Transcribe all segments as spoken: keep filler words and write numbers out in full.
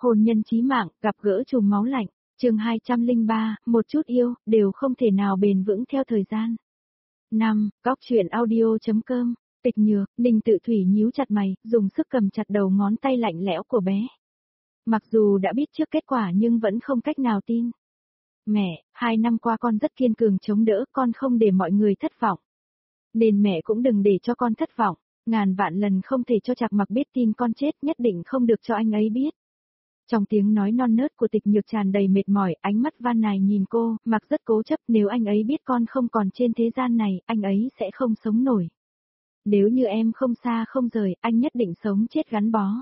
Hôn nhân chí mạng, gặp gỡ trùng máu lạnh, chương hai trăm lẻ ba, một chút yêu, đều không thể nào bền vững theo thời gian. năm. Góc truyện audio.com, Tịch Nhược, Ninh Tự Thủy nhíu chặt mày, dùng sức cầm chặt đầu ngón tay lạnh lẽo của bé. Mặc dù đã biết trước kết quả nhưng vẫn không cách nào tin. Mẹ, hai năm qua con rất kiên cường chống đỡ, con không để mọi người thất vọng. Nên mẹ cũng đừng để cho con thất vọng, ngàn vạn lần không thể cho Trạc Mặc biết tin con chết, nhất định không được cho anh ấy biết. Trong tiếng nói non nớt của Tịch Nhược tràn đầy mệt mỏi, ánh mắt van nài nhìn cô, Mặc rất cố chấp, nếu anh ấy biết con không còn trên thế gian này, anh ấy sẽ không sống nổi. Nếu như em không xa không rời, anh nhất định sống chết gắn bó.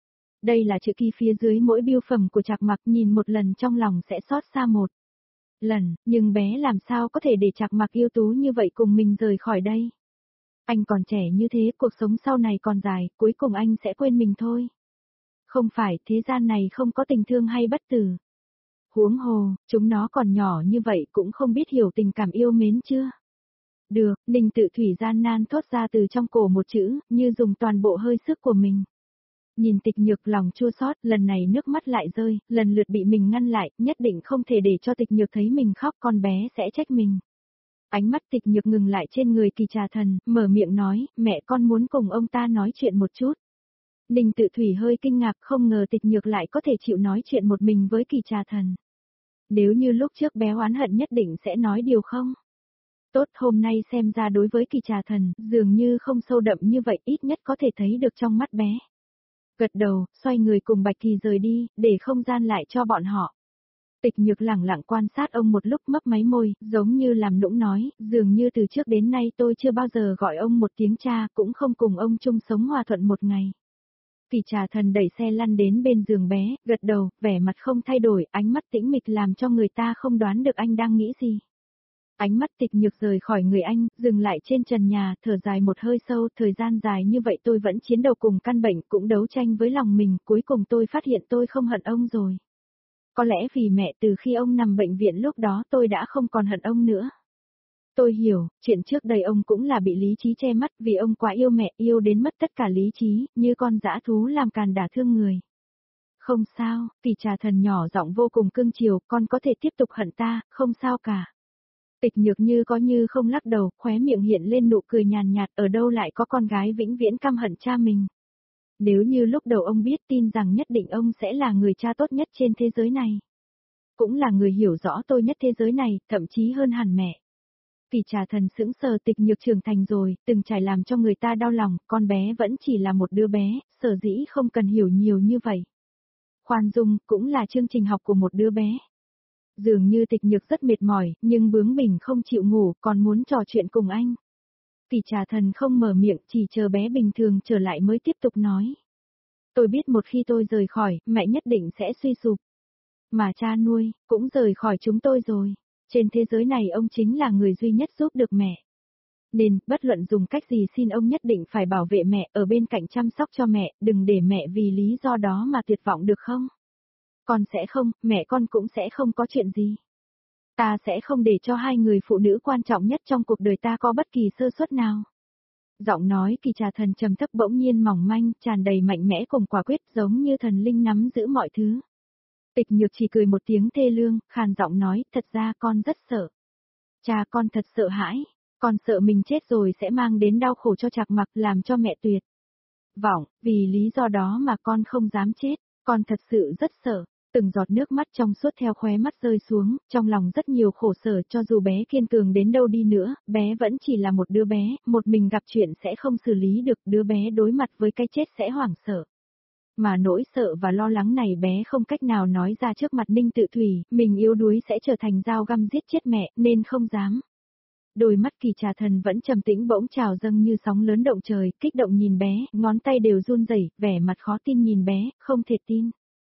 Đây là chữ ký phía dưới mỗi bưu phẩm của Trạc Mặc, nhìn một lần trong lòng sẽ xót xa một lần, nhưng bé làm sao có thể để Trạc Mặc yêu tú như vậy cùng mình rời khỏi đây. Anh còn trẻ như thế, cuộc sống sau này còn dài, cuối cùng anh sẽ quên mình thôi. Không phải, thế gian này không có tình thương hay bất tử. Huống hồ, chúng nó còn nhỏ như vậy cũng không biết hiểu tình cảm yêu mến chưa. Được, Ninh Tự Thủy gian nan thốt ra từ trong cổ một chữ, như dùng toàn bộ hơi sức của mình. Nhìn Tịch Nhược lòng chua xót, lần này nước mắt lại rơi, lần lượt bị mình ngăn lại, nhất định không thể để cho Tịch Nhược thấy mình khóc, con bé sẽ trách mình. Ánh mắt Tịch Nhược ngừng lại trên người Kỳ Trà Thần, mở miệng nói, mẹ con muốn cùng ông ta nói chuyện một chút. Ninh Tự Thủy hơi kinh ngạc, không ngờ Tịch Nhược lại có thể chịu nói chuyện một mình với Kỳ Trà Thần. Nếu như lúc trước bé oán hận nhất định sẽ nói điều không. Tốt, hôm nay xem ra đối với Kỳ Trà Thần, dường như không sâu đậm như vậy, ít nhất có thể thấy được trong mắt bé. Gật đầu, xoay người cùng Bạch Kỳ rời đi, để không gian lại cho bọn họ. Tịch Nhược lẳng lặng quan sát ông một lúc, mấp máy môi, giống như làm nũng nói, dường như từ trước đến nay tôi chưa bao giờ gọi ông một tiếng cha, cũng không cùng ông chung sống hòa thuận một ngày. Kỳ Trà Thần đẩy xe lăn đến bên giường bé, gật đầu, vẻ mặt không thay đổi, ánh mắt tĩnh mịch làm cho người ta không đoán được anh đang nghĩ gì. Ánh mắt Tịch Nhược rời khỏi người anh, dừng lại trên trần nhà, thở dài một hơi sâu, thời gian dài như vậy tôi vẫn chiến đấu cùng căn bệnh, cũng đấu tranh với lòng mình, cuối cùng tôi phát hiện tôi không hận ông rồi. Có lẽ vì mẹ, từ khi ông nằm bệnh viện lúc đó tôi đã không còn hận ông nữa. Tôi hiểu, chuyện trước đây ông cũng là bị lý trí che mắt, vì ông quá yêu mẹ, yêu đến mất tất cả lý trí, như con dã thú làm càn đả thương người. Không sao, Kỳ Trà Thần nhỏ giọng vô cùng cưng chiều, con có thể tiếp tục hận ta, không sao cả. Tịch Nhược như có như không lắc đầu, khóe miệng hiện lên nụ cười nhàn nhạt, ở đâu lại có con gái vĩnh viễn căm hận cha mình. Nếu như lúc đầu ông biết, tin rằng nhất định ông sẽ là người cha tốt nhất trên thế giới này. Cũng là người hiểu rõ tôi nhất thế giới này, thậm chí hơn hẳn mẹ. Kỳ Trà Thần sững sờ, Tịch Nhược trưởng thành rồi, từng trải làm cho người ta đau lòng, con bé vẫn chỉ là một đứa bé, sở dĩ không cần hiểu nhiều như vậy. Khoan dung, cũng là chương trình học của một đứa bé. Dường như Tịch Nhược rất mệt mỏi, nhưng bướng bỉnh không chịu ngủ, còn muốn trò chuyện cùng anh. Kỳ Trà Thần không mở miệng, chỉ chờ bé bình thường trở lại mới tiếp tục nói. Tôi biết một khi tôi rời khỏi, mẹ nhất định sẽ suy sụp. Mà cha nuôi, cũng rời khỏi chúng tôi rồi. Trên thế giới này ông chính là người duy nhất giúp được mẹ. Nên, bất luận dùng cách gì xin ông nhất định phải bảo vệ mẹ, ở bên cạnh chăm sóc cho mẹ, đừng để mẹ vì lý do đó mà tuyệt vọng được không? Con sẽ không, mẹ con cũng sẽ không có chuyện gì. Ta sẽ không để cho hai người phụ nữ quan trọng nhất trong cuộc đời ta có bất kỳ sơ suất nào. Giọng nói Kỳ Trà Thần trầm thấp bỗng nhiên mỏng manh, tràn đầy mạnh mẽ cùng quả quyết, giống như thần linh nắm giữ mọi thứ. Tịch Nhược chỉ cười một tiếng thê lương, khàn giọng nói, thật ra con rất sợ. Cha con thật sợ hãi, con sợ mình chết rồi sẽ mang đến đau khổ cho Trạc Mặc, làm cho mẹ tuyệt vọng, vì lý do đó mà con không dám chết, con thật sự rất sợ. Từng giọt nước mắt trong suốt theo khóe mắt rơi xuống, trong lòng rất nhiều khổ sở, cho dù bé kiên cường đến đâu đi nữa, bé vẫn chỉ là một đứa bé, một mình gặp chuyện sẽ không xử lý được, đứa bé đối mặt với cái chết sẽ hoảng sợ. Mà nỗi sợ và lo lắng này bé không cách nào nói ra trước mặt Ninh Tự Thủy, mình yếu đuối sẽ trở thành dao găm giết chết mẹ, nên không dám. Đôi mắt Kỳ Trà Thần vẫn trầm tĩnh bỗng trào dâng như sóng lớn động trời, kích động nhìn bé, ngón tay đều run rẩy, vẻ mặt khó tin nhìn bé, không thể tin.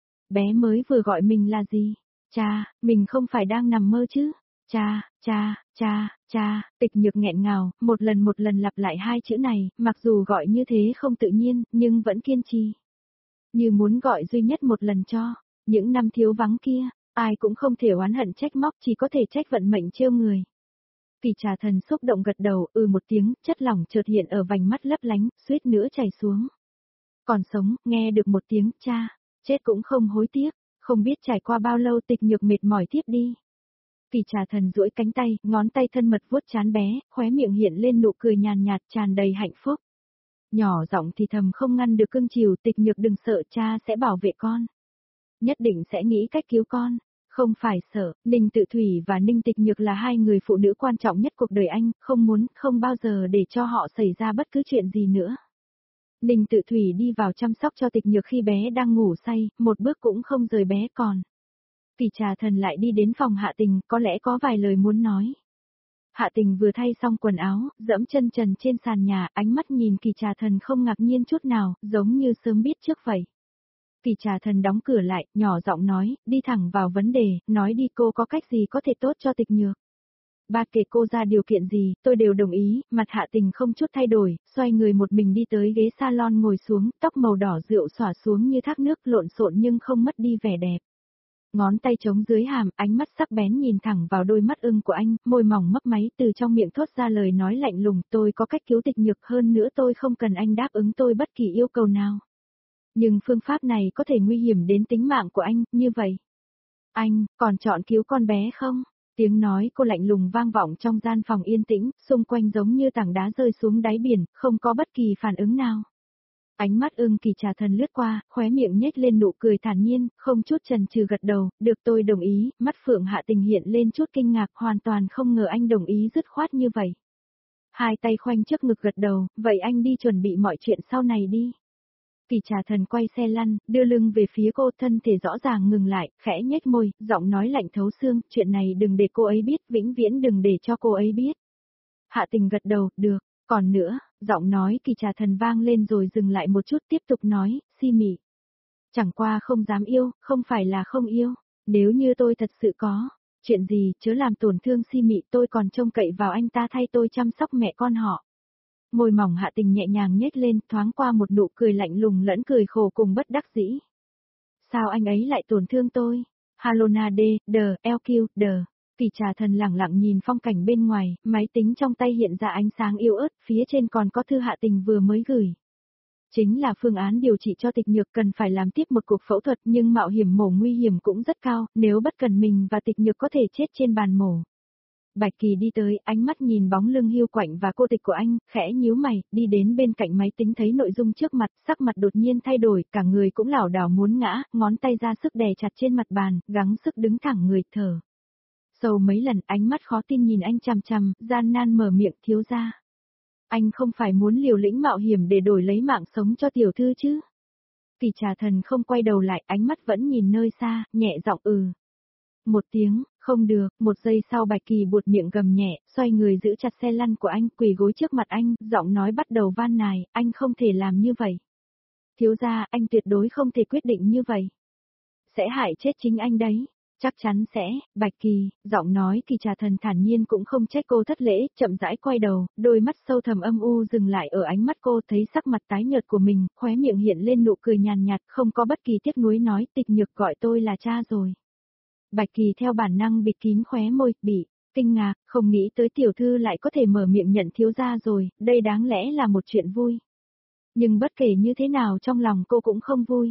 Bé mới vừa gọi mình là gì? Cha, mình không phải đang nằm mơ chứ? Cha, cha, cha, cha, Tịch Nhược nghẹn ngào, một lần một lần lặp lại hai chữ này, mặc dù gọi như thế không tự nhiên, nhưng vẫn kiên trì. Như muốn gọi duy nhất một lần cho, những năm thiếu vắng kia, ai cũng không thể oán hận trách móc, chỉ có thể trách vận mệnh trêu người. Kỳ Trà Thần xúc động gật đầu, ừ một tiếng, chất lỏng chợt hiện ở vành mắt lấp lánh, suýt nữa chảy xuống. Còn sống, nghe được một tiếng cha. chết cũng không hối tiếc, không biết trải qua bao lâu Tịch Nhược mệt mỏi tiếp đi. Kỳ Trà Thần duỗi cánh tay, ngón tay thân mật vuốt trán bé, khóe miệng hiện lên nụ cười nhàn nhạt tràn đầy hạnh phúc. Nhỏ giọng thì thầm không ngăn được cưng chiều, Tịch Nhược đừng sợ, cha sẽ bảo vệ con. Nhất định sẽ nghĩ cách cứu con. Không phải sợ, Ninh Tự Thủy và Ninh Tịch Nhược là hai người phụ nữ quan trọng nhất cuộc đời anh, không muốn, không bao giờ để cho họ xảy ra bất cứ chuyện gì nữa. Ninh Tự Thủy đi vào chăm sóc cho Tịch Nhược khi bé đang ngủ say, một bước cũng không rời bé còn. Kỳ Trà Thần lại đi đến phòng Hạ Tình, có lẽ có vài lời muốn nói. Hạ Tình vừa thay xong quần áo, dẫm chân trần trên sàn nhà, ánh mắt nhìn Kỳ Trà Thần không ngạc nhiên chút nào, giống như sớm biết trước vậy. Kỳ Trà Thần đóng cửa lại, nhỏ giọng nói, đi thẳng vào vấn đề, nói đi cô có cách gì có thể tốt cho Tịch Nhược. Ba kể cô ra điều kiện gì, tôi đều đồng ý, mặt Hạ Tình không chút thay đổi, xoay người một mình đi tới ghế salon ngồi xuống, tóc màu đỏ rượu xõa xuống như thác nước lộn xộn nhưng không mất đi vẻ đẹp. Ngón tay trống dưới hàm, ánh mắt sắc bén nhìn thẳng vào đôi mắt ưng của anh, môi mỏng mấp máy từ trong miệng thốt ra lời nói lạnh lùng, tôi có cách cứu Tịch Nhược, hơn nữa tôi không cần anh đáp ứng tôi bất kỳ yêu cầu nào. Nhưng phương pháp này có thể nguy hiểm đến tính mạng của anh, như vậy. Anh, còn chọn cứu con bé không? Tiếng nói cô lạnh lùng vang vọng trong gian phòng yên tĩnh, xung quanh giống như tảng đá rơi xuống đáy biển, không có bất kỳ phản ứng nào. Ánh mắt ưng Kỳ Trà Thần lướt qua, khóe miệng nhếch lên nụ cười thản nhiên, không chút chần chừ gật đầu, được tôi đồng ý, mắt Phượng Hạ Tình hiện lên chút kinh ngạc, hoàn toàn không ngờ anh đồng ý dứt khoát như vậy. Hai tay khoanh trước ngực gật đầu, vậy anh đi chuẩn bị mọi chuyện sau này đi. Kỳ Trà Thần quay xe lăn, đưa lưng về phía cô, thân thể rõ ràng ngừng lại, khẽ nhếch môi, giọng nói lạnh thấu xương, chuyện này đừng để cô ấy biết, vĩnh viễn đừng để cho cô ấy biết. Hạ Tình gật đầu, được, còn nữa, giọng nói Kỳ Trà Thần vang lên rồi dừng lại một chút tiếp tục nói, Si Mị. Chẳng qua không dám yêu, không phải là không yêu, nếu như tôi thật sự có, chuyện gì chớ làm tổn thương Si Mị, tôi còn trông cậy vào anh ta thay tôi chăm sóc mẹ con họ. Môi mỏng Hạ Tình nhẹ nhàng nhếch lên, thoáng qua một nụ cười lạnh lùng lẫn cười khổ cùng bất đắc dĩ. Sao anh ấy lại tổn thương tôi? Halona D, D, L Q, D. Kỳ Trà Thần lẳng lặng nhìn phong cảnh bên ngoài, máy tính trong tay hiện ra ánh sáng yếu ớt, phía trên còn có thư Hạ Tình vừa mới gửi. Chính là phương án điều trị cho Tịch Nhược, cần phải làm tiếp một cuộc phẫu thuật nhưng mạo hiểm mổ nguy hiểm cũng rất cao, nếu bất cẩn mình và Tịch Nhược có thể chết trên bàn mổ. Bạch Kỳ đi tới, ánh mắt nhìn bóng lưng hiu quạnh và cô tịch của anh, khẽ nhíu mày, đi đến bên cạnh máy tính thấy nội dung trước mặt, sắc mặt đột nhiên thay đổi, cả người cũng lảo đảo muốn ngã, ngón tay ra sức đè chặt trên mặt bàn, gắng sức đứng thẳng người thở. Sâu mấy lần, ánh mắt khó tin nhìn anh chằm chằm, gian nan mở miệng, thiếu gia. Anh không phải muốn liều lĩnh mạo hiểm để đổi lấy mạng sống cho tiểu thư chứ? Kỳ Trà Thần không quay đầu lại, ánh mắt vẫn nhìn nơi xa, nhẹ giọng ừ. Một tiếng, không được, một giây sau Bạch Kỳ buột miệng gầm nhẹ, xoay người giữ chặt xe lăn của anh, quỳ gối trước mặt anh, giọng nói bắt đầu van nài, anh không thể làm như vậy. Thiếu gia, anh tuyệt đối không thể quyết định như vậy. Sẽ hại chết chính anh đấy. Chắc chắn sẽ, Bạch Kỳ, giọng nói Kỳ Trà Thần thản nhiên cũng không trách cô thất lễ, chậm rãi quay đầu, đôi mắt sâu thẳm âm u dừng lại ở ánh mắt cô, thấy sắc mặt tái nhợt của mình, khóe miệng hiện lên nụ cười nhàn nhạt, không có bất kỳ tiếc nuối nói, Tịch Nhược gọi tôi là cha rồi. Bạch Kỳ theo bản năng bịt kín khóe môi, bị kinh ngạc, không nghĩ tới tiểu thư lại có thể mở miệng nhận thiếu gia rồi, đây đáng lẽ là một chuyện vui. Nhưng bất kể như thế nào trong lòng cô cũng không vui.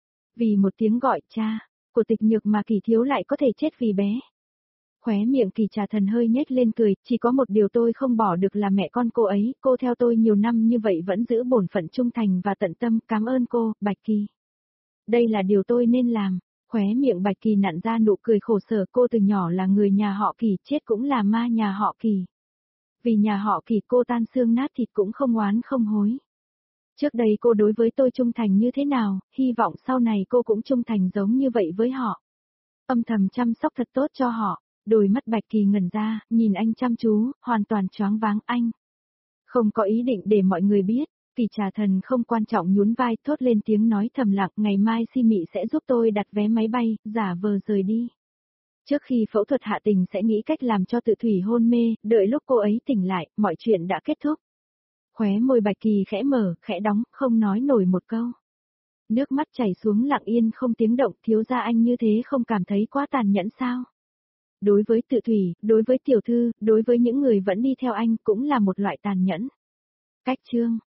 Vì một tiếng gọi cha của Tịch Nhược mà Kỳ thiếu lại có thể chết vì bé. Khóe miệng Kỳ Trà Thần hơi nhếch lên cười, chỉ có một điều tôi không bỏ được là mẹ con cô ấy, cô theo tôi nhiều năm như vậy vẫn giữ bổn phận trung thành và tận tâm, cảm ơn cô, Bạch Kỳ. Đây là điều tôi nên làm. Khóe miệng Bạch Kỳ nặn ra nụ cười khổ sở, cô từ nhỏ là người nhà họ Kỳ, chết cũng là ma nhà họ Kỳ. Vì nhà họ Kỳ cô tan xương nát thịt cũng không oán không hối. Trước đây cô đối với tôi trung thành như thế nào, hy vọng sau này cô cũng trung thành giống như vậy với họ. Âm thầm chăm sóc thật tốt cho họ. Đôi mắt Bạch Kỳ ngẩn ra, nhìn anh chăm chú, hoàn toàn choáng váng anh. Không có ý định để mọi người biết. Kỳ Trà Thần không quan trọng nhún vai, thốt lên tiếng nói thầm lặng, ngày mai Si Mị sẽ giúp tôi đặt vé máy bay, giả vờ rời đi. Trước khi phẫu thuật Hạ Tình sẽ nghĩ cách làm cho Tự Thủy hôn mê, đợi lúc cô ấy tỉnh lại, mọi chuyện đã kết thúc. Khóe môi Bạch Kỳ khẽ mở, khẽ đóng, không nói nổi một câu. Nước mắt chảy xuống lặng yên không tiếng động, thiếu gia anh như thế không cảm thấy quá tàn nhẫn sao? Đối với Tự Thủy, đối với tiểu thư, đối với những người vẫn đi theo anh cũng là một loại tàn nhẫn. Cách chương